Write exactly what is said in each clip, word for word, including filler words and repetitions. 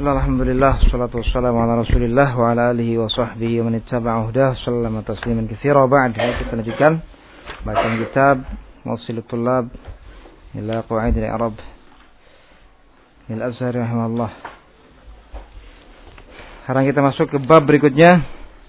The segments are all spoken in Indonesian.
Bismillah, alhamdulillah, salatu wassalamu ala rasulillah wa ala alihi wa sahbihi wa man ittaba'a hudah, sallama tasliman katsira. Ba'd, kita lanjutkan bacaan kitab Mawsilut Thullab ila Qawaid al-I'rab lil Azhar rahimahullah. Sekarang kita masuk ke bab berikutnya,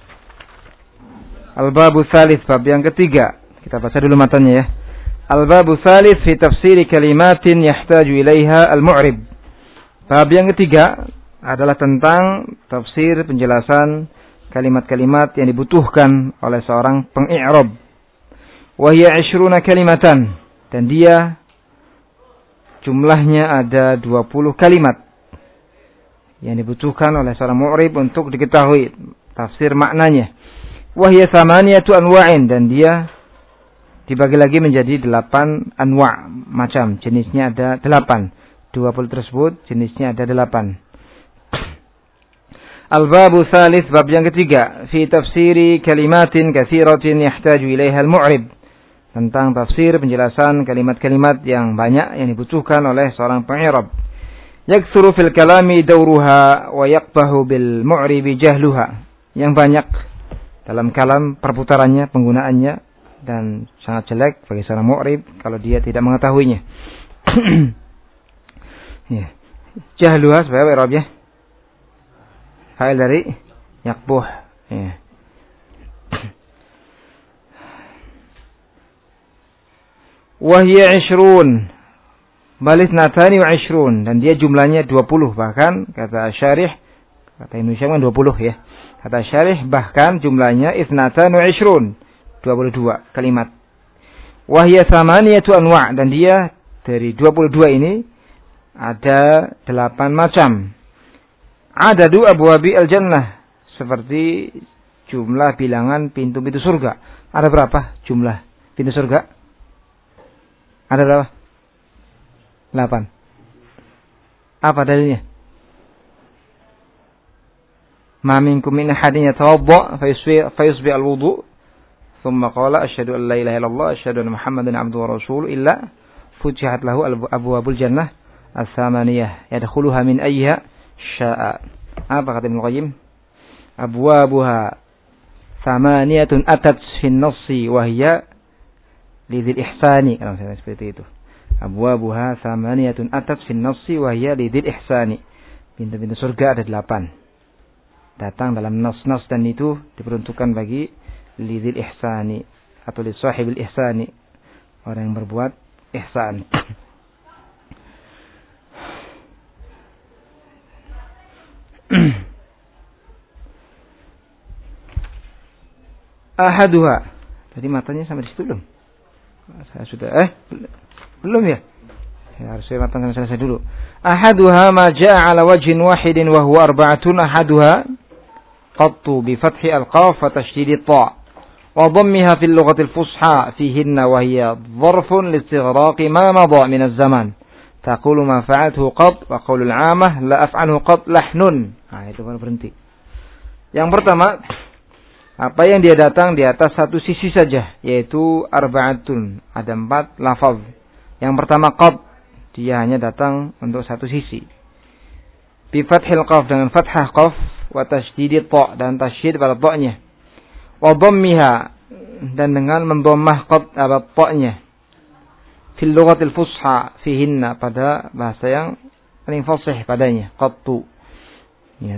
Al-Babu Tsalits, bab yang ketiga. Kita baca dulu matanya ya. Al-Babu Tsalits fi tafsiri kalimatin yahtaju ilaiha al-mu'rib. Bab yang ketiga adalah tentang tafsir penjelasan kalimat-kalimat yang dibutuhkan oleh seorang peng-i'rab. Wa hiya ishruna kalimatan, dan dia jumlahnya ada dua puluh kalimat yang dibutuhkan oleh seorang mu'rib untuk diketahui tafsir maknanya. Wa hiya thamaniyatu anwa'in, dan dia dibagi lagi menjadi delapan anwa', macam jenisnya ada delapan. dua puluh tersebut jenisnya ada delapan. Al-Babu Tsalits, bab yang ketiga, fi tafsiri kalimatin katsiratin yahtaju ilaiha al-mu'rib, tentang tafsir penjelasan kalimat-kalimat yang banyak yang dibutuhkan oleh seorang peng-i'rab. Yaktsuru fil kalami dawruha wa yaqbahu bil mu'ribi jahluha, yang banyak dalam kalam perputarannya, penggunaannya, dan sangat jelek bagi seorang mu'rib kalau dia tidak mengetahuinya. Ya. Jahluha sebagai i'rab ya. Fa'il dari yaqbuh. Ya. Wa hiya ishrun bal ithnatani wa ishrun, dan dia jumlahnya dua puluh, bahkan kata syarih, kata Indonesia kan dua puluh ya. Kata syarih bahkan jumlahnya ithnatani wa ishrun, dua puluh dua kalimat. Wa hiya thamaniyatu anwa', dan dia dari dua puluh dua ini ada delapan macam. Adadu abwabi al-jannah, seperti jumlah bilangan pintu-pintu surga. Ada berapa jumlah pintu surga? Ada berapa? Delapan. Apa dalilnya? Ma minkum min ahadin yatawadda fa yusbi al-wudu thumma qala asyhadu an la ilaha illallah asyhadu anna muhammadan abduhu wa rasuluhu illa futihat lahu abwabul jannah as-samaniyah yadkhuluha min ayyiha syaa. Apa kata Ibnu Qayyim? Abwabuha samaniyatun atat fi an-nassi wa hiya lidzil ihsani. Kalau saya seperti itu. Abwabuha samaniyatun atat fi an-nassi wa hiya lidzil ihsani. Pintu-pintu surga ada delapan. Datang dalam nas-nas, dan itu diperuntukkan bagi lidzil ihsani atau li sahibil ihsani, orang yang berbuat ihsan. Ahaduha. Tadi matanya sampai di situ belum? Saya sudah eh belum ya? Ya harus saya matangkan selesai dulu. Ahaduha ma jaa ala wajhin wahidin wa huwa arba'atun. Ahaduha qattu bi fathi al-qaf wa tashdid at-ta' wa dhammiha fi al-lughati al-fusha fihinna wa hiya dharfun li istighraqi ma madha min az-zaman. Taqulu ma fa'altuhu qat wa qawlul 'amah la af'alhu qat lahnun. Nah, itu baru berhenti. Yang pertama, apa yang dia datang di atas satu sisi saja, yaitu arba'atun, ada empat lafaz. Yang pertama qat, dia hanya datang untuk satu sisi. Bi fathil qaf, dengan fathah qaf, wa tasydidit ta, dan tasydid pada ta-nya. Wa dhammiha, dan dengan mendhammah qat pada ta-nya. Fil lughatil fusha fihinna, pada bahasa yang paling fasih padanya, qattu. Ya.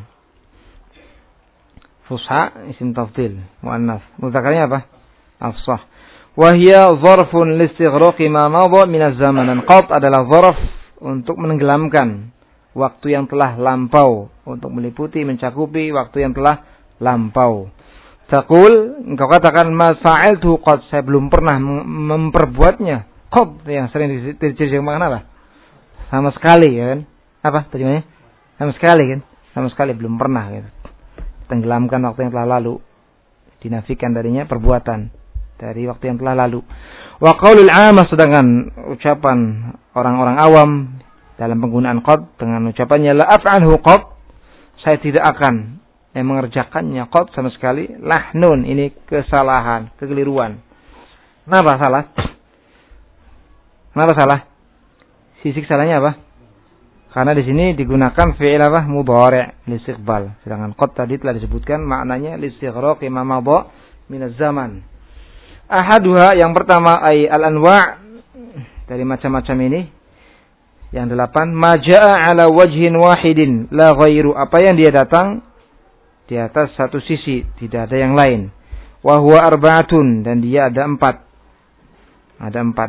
Fusha isim tafdil muannas, mudzakarnya apa? Afsah. Wa hiya zarfun li istighraqi ma madha min az-zaman. Qat adalah zarf untuk menenggelamkan waktu yang telah lampau, untuk meliputi, mencakupi waktu yang telah lampau. Taqul, engkau katakan ma fa'altu qad, saya belum pernah memperbuatnya. Qad yang sering diterjemahkan apa? Sama sekali ya kan? Apa terjemahnya? Sama sekali kan? Sama sekali belum pernah gitu. Tenggelamkan waktu yang telah lalu, dinafikan darinya perbuatan dari waktu yang telah lalu. Wa qaulul 'amah, sedangkan ucapan orang-orang awam dalam penggunaan qad dengan ucapannya la af'alhu qad, saya tidak akan yang mengerjakannya qad sama sekali, lahnun, ini kesalahan, kekeliruan. Kenapa salah? Kenapa salah? Sisi salahnya apa? Karena di sini digunakan fi'il apa? Mudhari' listiqbal. Sedangkan qad tadi telah disebutkan maknanya listighraqi ma madha min az-zaman. Ahaduha yang pertama ay al-anwa' dari macam-macam ini. Yang delapan, maja'a ala wajhin wahidin la ghairu. Apa yang dia datang di atas satu sisi, tidak ada yang lain. Wa huwa arba'atun, dan dia ada empat. Ada empat.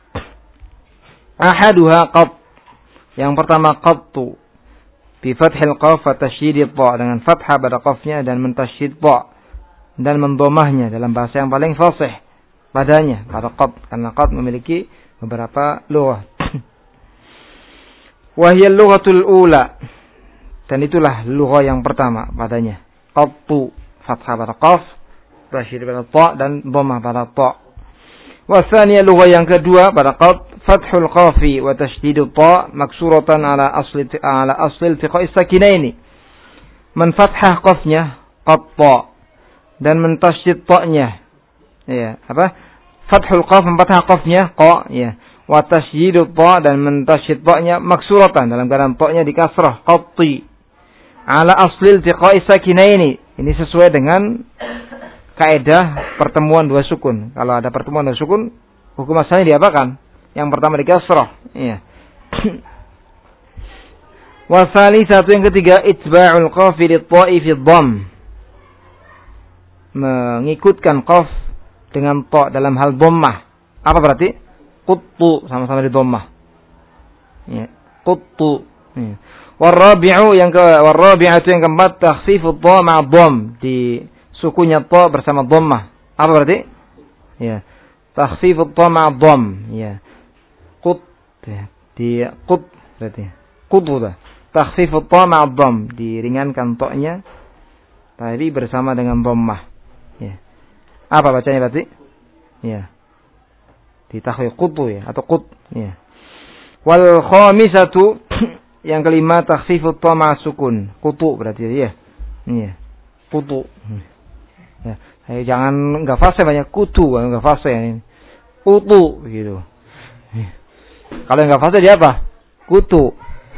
Ahaduha qad. Yang pertama qattu bi fathil qaf wa tasydid ta, dengan fathah pada qafnya dan mentasydid ta dan mendhamahnya dalam bahasa yang paling fasih padanya pada qad, karena qad memiliki beberapa lughah. Wa hiya lughatul ula, dan itulah lughah yang pertama padanya. Qattu fathah pada qaf, tasydid pada ta dan dhamah pada ta. Wa tsaniyah lughah yang kedua pada qad fathul qafi wa tasydidut ta maksuratan ala asli ala asli iltiqa'i sakinaini. Man fathah qafnya qatta dan mentasydid ta-nya. Ya, apa? Fathul qaf fathah qafnya qa, ya. Wa tasydidut ta dan mentasydid ta-nya maksuratan dalam keadaan ta-nya di kasrah qatti. Ala asli iltiqa'i sakinaini. Ini sesuai dengan kaidah pertemuan dua sukun. Kalau ada pertemuan dua sukun, hukum asalnya diapakan? Yang pertama di kasrah, iya. Wasali satu yang ketiga itba'ul qafi lit-ta'i fi dhamm. Mengikutkan qaf dengan ta dalam hal dhammah. Apa berarti? Quttu, sama-sama di dhammah. Ya, quttu. Ya. Warabi'u yang ke warabi'atu yang keempat takhfifut ta ma'a dhamm, di sukunya ta bersama dhammah. Apa berarti? Ya. Takhfifut ta ma'a dhamm, ya. Qut, ya. Di qut berarti. Qutu dah. Takhfifut ta ma'a dhamm, diringankan ta-nya tadi bersama dengan dhammah. Ya. Apa bacanya berarti? Ya. Di takhfif qutu ya atau qut, ya. Wal khamisatu yang kelima takhfifut ta ma'a sukun. Qutu berarti ya. Iya. Qutu. Ya, hey, jangan enggak fase banyak kutu, enggak fase ini. Kutu gitu. Ya. Kalau enggak fase dia apa? Kutu.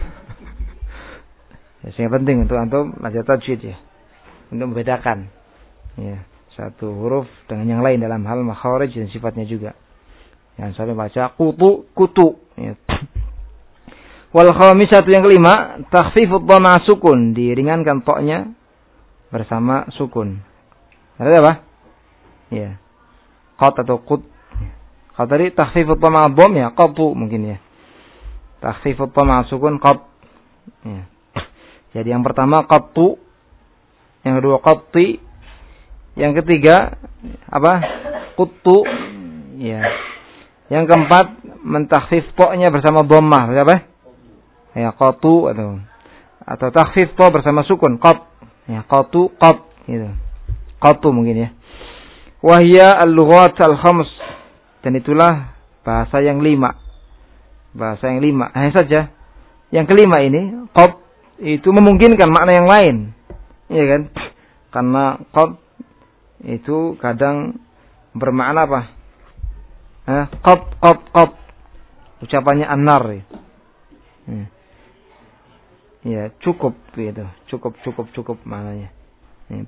Ya, yang penting untuk antum belajar tajwid ya. Untuk membedakan ya, satu huruf dengan yang lain dalam hal makharij dan sifatnya juga. Yang sampai baca kutu, kutu ya. Wal khamisatu yang kelima takhfifut dha ma'a sukun, diringankan ta-nya bersama sukun. Ada apa? Ya. Qat atau qut. Kalau tadi takhfifut dha ma'a dhamm ya qatu mungkin ya. Takhfifut dha ma'a sukun qat. Ya. Jadi yang pertama qattu, yang kedua qatti, yang ketiga apa? Quttu. Ya. Yang keempat mentakhfif ta-nya bersama dhammah, apa? Ya qatu atau atau takhfif ta bersama sukun qat. Ya qatu qat gitu. Qatu mungkin ya. Wahya al-lughat al-khams, dan itulah bahasa yang lima. Bahasa yang lima. Hanya saja yang kelima ini qat itu memungkinkan makna yang lain. Iya kan? Karena qat itu kadang bermakna apa? Eh, qat qat qat. Ucapannya an-nar. Ya. Hmm. Ya, cukup gitu. Cukup cukup cukup maknanya. Ya.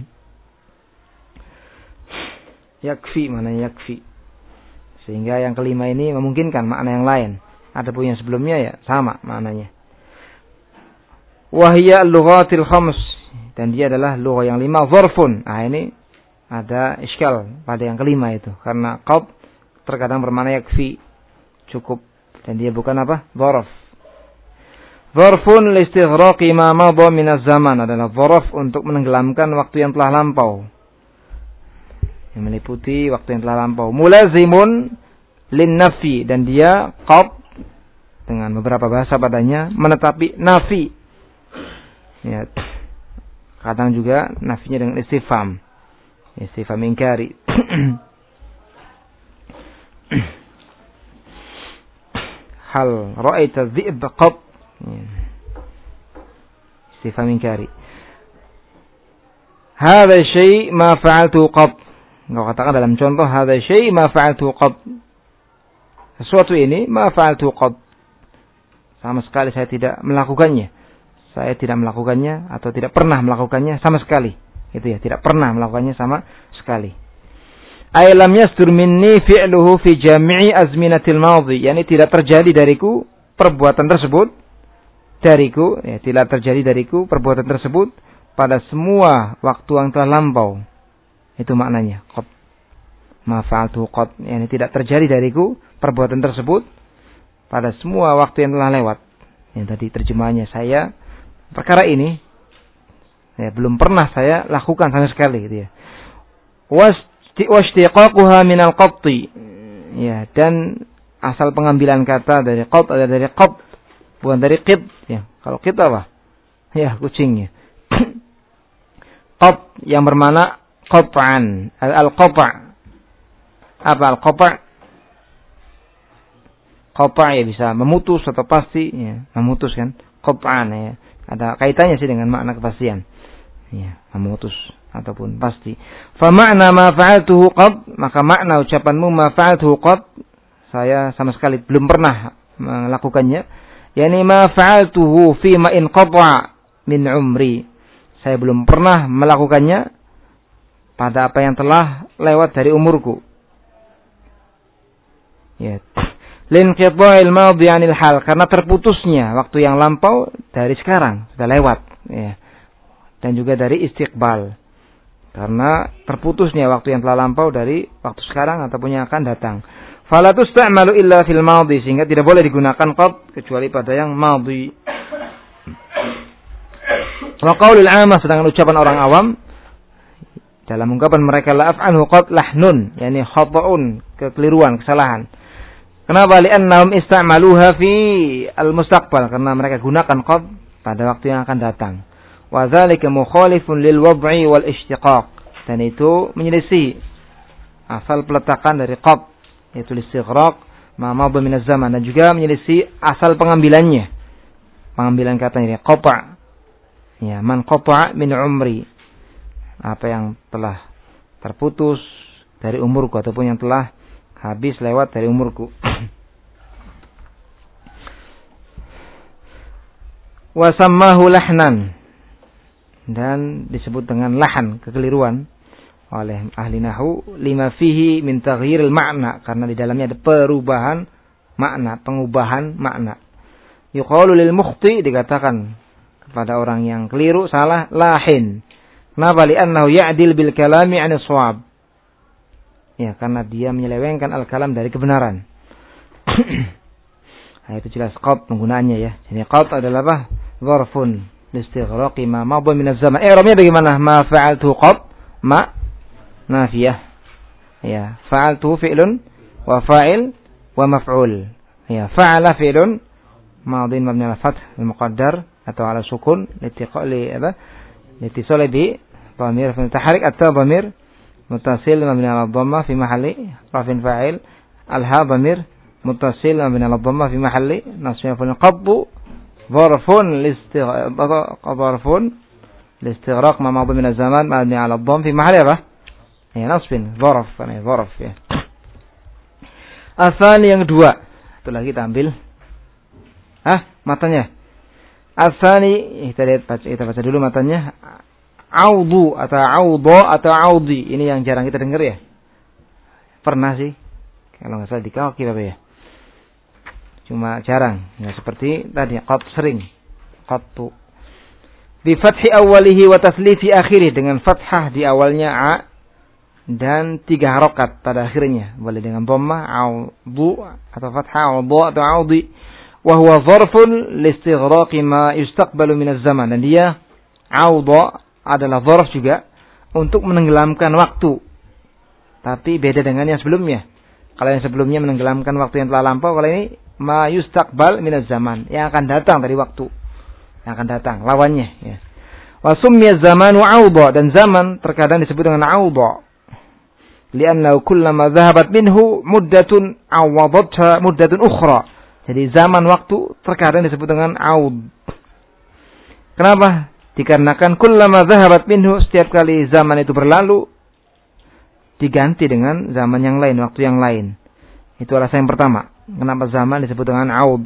Yakfi, maknanya yakfi. Sehingga yang kelima ini memungkinkan makna yang lain. Adapun yang sebelumnya ya sama maknanya. Wahya al-lughatil khams, dan dia adalah lughah yang lima, dzarfun. Ah ini ada iskal pada yang kelima itu karena qad terkadang bermakna yakfi, cukup, dan dia bukan apa? Dzarf. Dzarfun listighraqi ma madha min az-zaman, adalah dzarf untuk menenggelamkan waktu yang telah lampau. Yang meliputi waktu yang telah lampau. Mulazimun lin nafi, dan dia qad dengan beberapa bahasa padanya menetapi nafi. Ya. Kadang juga nafinya dengan istifham. Istifham ingkari. Hal ra'aita dhi'b qad? Istifham ingkari. Hadha syai' ma fa'altu qad. Engkau katakan dalam contoh hadza syai' ma fa'altu qad. Sesuatu ini ma fa'altu qad. sama sekali saya tidak melakukannya. Saya tidak melakukannya atau tidak pernah melakukannya sama sekali. Itu ya, tidak pernah melakukannya sama sekali. Ay lam yasdur minni fi'luhu fi jami'i azminatil madhi, yakni tidak terjadi dariku perbuatan tersebut dariku ya, tidak terjadi dariku perbuatan tersebut pada semua waktu yang telah lampau. Itu maknanya qad. Ma fa'altu qad, yakni tidak terjadi dariku perbuatan tersebut pada semua waktu yang telah lewat. Yang tadi terjemahannya, saya perkara ini ya, belum pernah saya lakukan sama sekali gitu ya. Washtiqaquha minal qatti. Ya, dan asal pengambilan kata dari qat ada dari qat, bukan dari qit ya. Kalau qit apa? Ya, kucingnya. Qat yang bermakna qat'an. Al-qata'. Apa al-qata'? Qata' ya bisa memutus atau pasti ya, memutus kan. Qat'an ya. Ada kaitannya sih dengan makna kepastian. Ya, memutus ataupun pasti. Fa ma'na ma fa'altuhu qad, maka makna ucapanmu ma fa'altuhu qad, saya sama sekali belum pernah melakukannya. Yani ma fa'altuhu fi ma in qata min umri. Saya belum pernah melakukannya pada apa yang telah lewat dari umurku. Ya. Linqita'il madhi 'anil hal, karena terputusnya waktu yang lampau dari sekarang, sudah lewat ya. Dan juga dari istiqbal, karena terputusnya waktu yang telah lampau dari waktu sekarang ataupun yang akan datang. Fala tusta'malu illa fil madhi, sehingga tidak boleh digunakan qad kecuali pada yang madhi. Wa qaulul 'amah, sedangkan ucapan orang awam dalam ungkapan mereka la af'anhu qad lahnun, yakni khata'un, kekeliruan, kesalahan. Kenapa? Li'annahum ista'maluha fi al-mustaqbal, karena mereka gunakan qad pada waktu yang akan datang. Wa dzalika mukhalifun lil wad'i wal ishtiqaq, dan itu menyelisih asal peletakan dari qad, yaitu istighraq ma madha min az-zaman, dan juga menyelisih asal pengambilannya, pengambilan katanya qata'. Ya, man qata' min umri, apa yang telah terputus dari umurku ataupun yang telah habis lewat dari umurku. Wa sammahu lahnan, dan disebut dengan lahan, kekeliruan oleh ahli nahwu, lima fihi min taghyiril makna, karena di dalamnya ada perubahan makna, pengubahan makna. Yuqalu lil mukhti, dikatakan kepada orang yang keliru, salah, lahin. Kenapa? Li'annahu ya'dil bil kalami 'anil shawab. Ya, karena dia menyelewengkan al-kalam dari kebenaran. Nah, itu jelas qad penggunaannya ya. Jadi qad adalah apa? Dzarfun listighraqi ma madha min az-zaman. Eh, ramnya bagaimana? Ma fa'altu qad, ma nafiyah. Ya, fa'altu fi'lun wa fa'il wa maf'ul. Ya, fa'ala fi'lun madhin mabni 'ala fath al-muqaddar atau 'ala sukun litiqali apa? Litisali bi dhamir mutaharrik atau dhamir muttasil mabni 'ala dhamma fi mahalli raf'in fa'il. Al-ha dhamir muttasil mabni 'ala dhamma fi mahalli nasbin fa'il. qaddu dharfun listighraq dharfun listighraq ma madha min az-zaman mabni 'ala dhamm fi mahalli apa? Ya, nasbin dharf, ya dharf ya. Asal yang kedua, itu lagi kita ambil. Ah, matanya. Asani, kita lihat baca, kita baca dulu matanya. Audu atau audo atau audi, ini yang jarang kita dengar ya. Pernah sih, kalau nggak salah di kaki apa ya. Cuma jarang, ya seperti tadi qad sering, qattu. Bi fathi awalihi wa taslifi akhirih, dengan fathah di awalnya a dan tiga harokat pada akhirnya. Boleh dengan dhammah audu atau fathah audu atau audi. Wa huwa dharfun listighraqi ma yustaqbalu min az-zaman, dan dia audu adalah dzarf juga untuk menenggelamkan waktu. Tapi beda dengan yang sebelumnya. Kalau yang sebelumnya menenggelamkan waktu yang telah lampau, kalau ini ma yustaqbal minaz zaman, yang akan datang dari waktu. Yang akan datang, lawannya ya. Wa summiya zamanu 'awda, dan zaman terkadang disebut dengan 'awda. Li'annahu kullama dhahabat minhu muddatun 'awadatha muddatun ukhra. Jadi zaman waktu terkadang disebut dengan 'awd. Kenapa? Dikarenakan kullama dhahabat minhu, setiap kali zaman itu berlalu diganti dengan zaman yang lain, waktu yang lain. Itu alasan yang pertama. Kenapa zaman disebut dengan aud?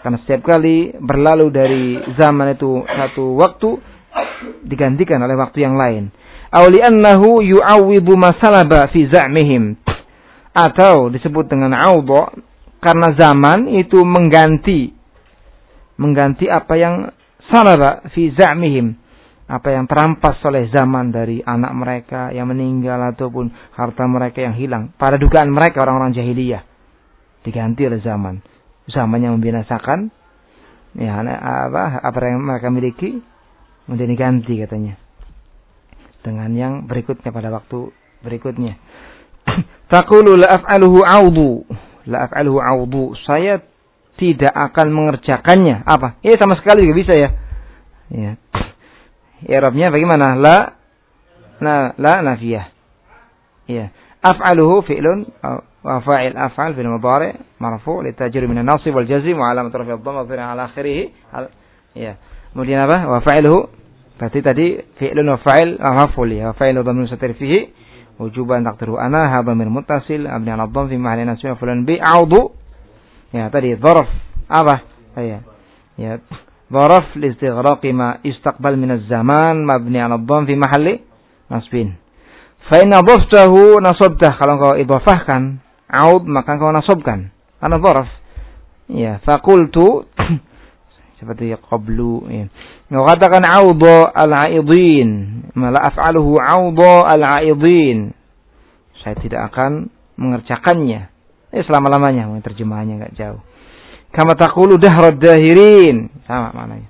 Karena setiap kali berlalu dari zaman itu satu waktu digantikan oleh waktu yang lain. Aw li'annahu yu'awwidu ma salaba fi za'mihim. Atau disebut dengan awdha karena zaman itu mengganti mengganti apa yang salaba fi za'mihim, apa yang terampas oleh zaman dari anak mereka yang meninggal ataupun harta mereka yang hilang. Pada dugaan mereka orang-orang jahiliyah diganti oleh zaman. Zaman yang membinasakan ya apa apa yang mereka miliki kemudian diganti katanya dengan yang berikutnya pada waktu berikutnya. Taqulu la af'aluhu 'awdu, la af'aluhu 'awdu, saya tidak akan mengerjakannya. Apa? Ya sama sekali juga bisa ya. Ya. I'rabnya bagaimana? La la la nafiyah. Ya. Af'aluhu fi'lun wa fa'il af'al fil mudhari' marfu' litajri min an-nasb wal jazm wa alamat raf'i ad-dhamma ala akhirih. Ya. Kemudian apa? Wa fa'iluhu berarti tadi fi'lun wa fa'il maf'ul ya. Wa fa'ilu dhamir mustatir fihi wujuban taqdiru ana hadha min muttasil abni ala dhamm fi mahalli nasb fulan bi a'udhu. Ya tadi dzarf apa? Ya. Ya. Dzarf li istighraqi ma istaqbal min az-zaman mabni ala dhamm fi mahalli nasbin. Fa in adhaftahu nasabtah, kalau kau idhafahkan aud maka kau nasabkan karena dzarf. Ya, faqultu seperti qablu ya. Kau katakan audha al-aidin, la af'aluhu audha al-aidin. Saya tidak akan mengerjakannya. Eh selama-lamanya, terjemahannya enggak jauh. Kama taqulu dahrad dahirin, sama maknanya.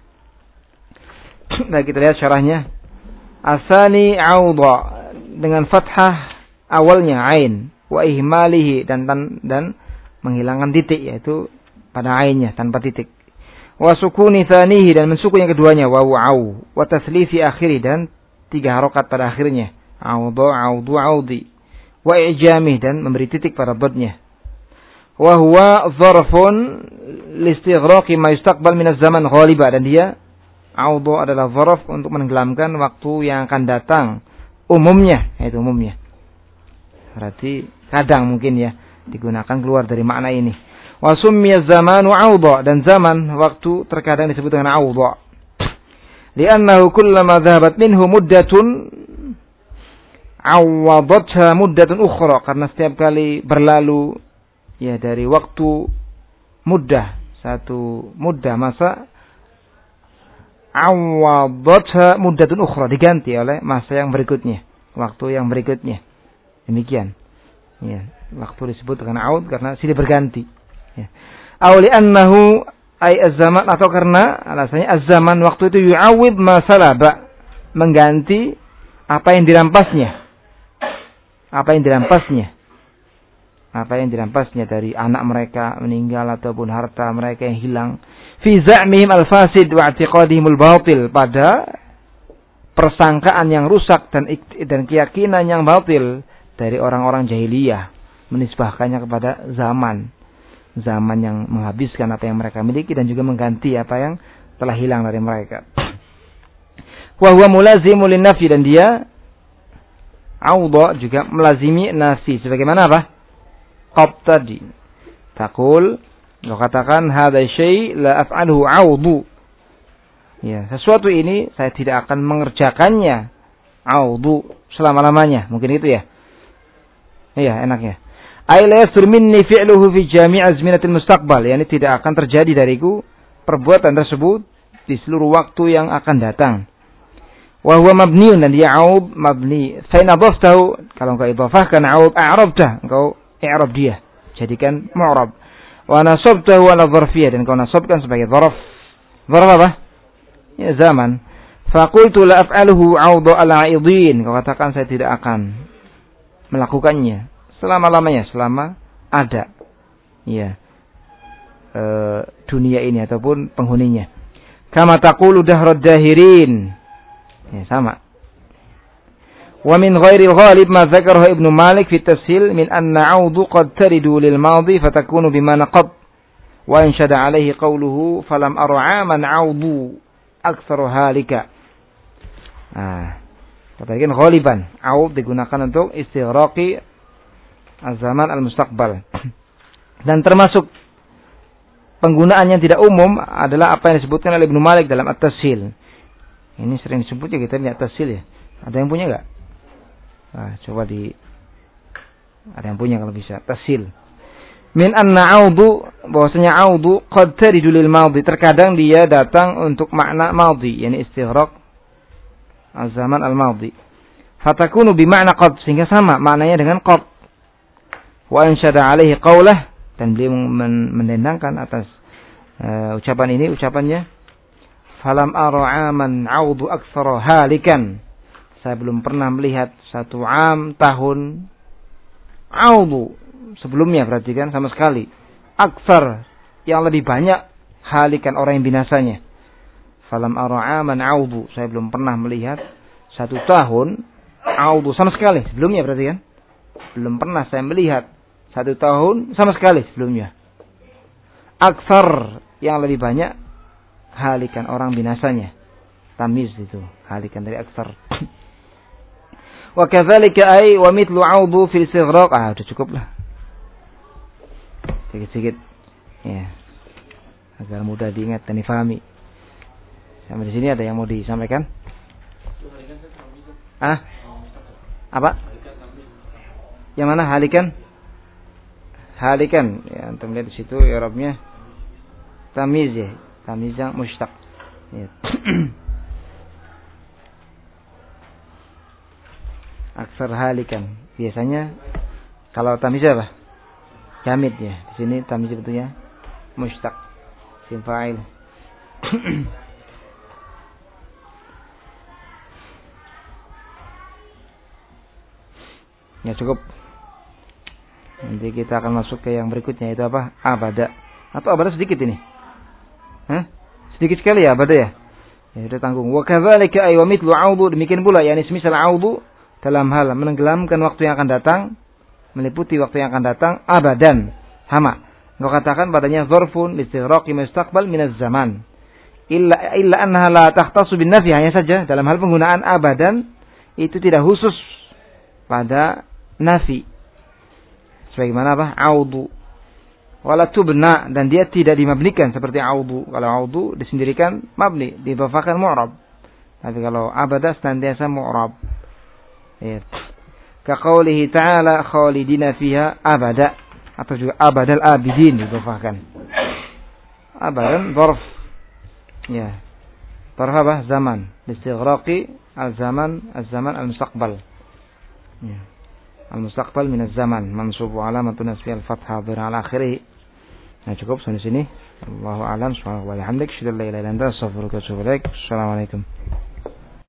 Nah, kita lihat syarahnya. Asani audha dengan fathah awalnya ain wa ihmalihi dan dan, dan menghilangkan titik yaitu pada ainnya tanpa titik. Wa sukuni tsanihi dan mensukun yang keduanya wa wa'u wa taslifi akhiri dan tiga harokat pada akhirnya. Audha audu audi wa ijamih dan memberi titik pada dhatnya. Wa huwa dzarfun listighraqi ma yustaqbal min az-zaman ghaliba, dan dia audha adalah dzarf untuk menenggelamkan waktu yang akan datang. Umumnya, itu umumnya. Berarti kadang mungkin ya digunakan keluar dari makna ini. Wa summiya zamanu 'awdha, dan zaman waktu terkadang disebut dengan 'awdha. Li'annahu kullama dhahabat minhu muddatun 'awwadatha muddatun ukhra, karena setiap kali berlalu ya dari waktu muddah, satu muddah masa, awadatha muddatun ukhra, diganti oleh masa yang berikutnya, waktu yang berikutnya. Demikian. Ya, waktu disebut dengan aud karena silih berganti. Ya. Aw li'annahu ay az-zaman, atau karena alasannya az-zaman waktu itu yu'awid ma salaba, mengganti apa yang dirampasnya. Apa yang dirampasnya. Apa yang dirampasnya dari anak mereka meninggal ataupun harta mereka yang hilang. Fi za'mihim al-fasid wa i'tiqadihim al-batil, pada persangkaan yang rusak dan dan keyakinan yang batil dari orang-orang jahiliyah, menisbahkannya kepada zaman zaman yang menghabiskan apa yang mereka miliki dan juga mengganti apa yang telah hilang dari mereka. Wa huwa mulazimun lin-nafi, dan dia audha juga melazimi nafi, sebagaimana apa? Qab tadi. Taqul, kau katakan hadza syai' la af'aluhu 'awdu. Ya, sesuatu ini saya tidak akan mengerjakannya 'awdu selama-lamanya. Mungkin itu ya. Iya, enaknya. Ai la yastur minni fi'luhu fi jami' azminatil mustaqbal, yani tidak akan terjadi dariku perbuatan tersebut di seluruh waktu yang akan datang. Wa huwa mabniun, dan dia 'aud mabni. Fa in adhaftahu, kalau engkau idhafahkan 'aud a'rabta, engkau i'rab dia, jadikan mu'rab. Wa nasabtahu ala dzarfiyah, dan kau nasabkan sebagai dzarf. Dzarf apa? Ya, zaman. Fa qultu la af'aluhu 'awda al-'aidin, kau katakan saya tidak akan melakukannya selama-lamanya, selama ada ya e, dunia ini ataupun penghuninya. Kama taqulu dahrad dahirin, ya sama. Wa min ghairi al-ghalib ma dzakarahu Ibnu Malik fi tashil min anna 'awdu qad taridu lil madi fatakunu bima naqad wa inshada alayhi qawluhu falam ara 'aman 'awdu aktsaru halika. Ah, katakan ghaliban, 'aud digunakan untuk istighraqi az-zaman al-mustaqbal. Dan termasuk penggunaan yang tidak umum adalah apa yang disebutkan oleh Ibnu Malik dalam At-Tashil. Ini sering disebut ya kita punya At-Tashil ya. Ada yang punya enggak? Nah, coba di ada yang punya kalau bisa. Tashil. Min anna audu, bahwasanya audu qad taridu lil madhi, terkadang dia datang untuk makna madhi, yakni istighraq az-zaman al-madhi. Fatakunu bi makna qad, sehingga sama maknanya dengan qad. Wa ansyada alaihi qawlah, dan beliau mendendangkan atas uh, ucapan ini, ucapannya falam ara aman audu aktsara halikan. Saya belum pernah melihat satu am tahun audu sebelumnya, berarti kan sama sekali aksar yang lebih banyak halikan orang yang binasanya. Falam ara aman audu, saya belum pernah melihat satu tahun audu sama sekali sebelumnya, berarti kan belum pernah saya melihat satu tahun sama sekali sebelumnya. Aksar yang lebih banyak halikan orang binasanya. Tamyiz itu halikan dari aksar. Wa kadzalika ay wa mithlu audu fil istighraq. Ah, udah cukup lah. Sedikit-sedikit ya, agar mudah diingat dan difahami. Sampai di sini ada yang mau disampaikan? Ah? Apa? Yang mana halikan? Halikan. Ya, antum lihat di situ i'rabnya tamyiz ya, tamyiz yang mushtaq. Ya. Aksar halikan. Biasanya kalau tamyiz apa? Jamid ya. Di sini tamyiz sebetulnya mushtaq, isim fa'il. Ya cukup. Nanti kita akan masuk ke yang berikutnya, itu apa? Abada. Atau abada sedikit ini? Hah? Sedikit sekali ya abada ya? Ya udah tanggung. Wa kadzalika ay wa mithlu audu, demikian pula yakni semisal audu dalam hal menenggelamkan waktu yang akan datang, meliputi waktu yang akan datang, abadan, sama. Engkau katakan padanya dzarfun listighraqi mustaqbal minaz zaman. Illa illa annaha la takhtassu bin nafi, hanya saja dalam hal penggunaan abadan itu tidak khusus pada nafi. Sebagaimana apa? Audu. Wala tubna, dan dia tidak dimabnikan seperti audu. Kalau audu disendirikan mabni, didhafakan mu'rab. Tapi kalau abada senantiasa mu'rab. Ya. Ka qaulihi ta'ala khalidina fiha abada, atau juga abadal abidin didhafakan. Abadan dzarf. Ya. Dzarf apa? Zaman. Listighraqi al-zaman, az-zaman al-mustaqbal. Ya. Al-mustaqbal min az-zaman, mansub wa alamatun nasbi al-fathah dhir ala akhirih. Nah, cukup sampai sini. Allahu a'lam, subhanallahi wa bihamdihi, asyhadu an la ilaha illa anta, astaghfiruka wa atubu ilaik. Assalamualaikum.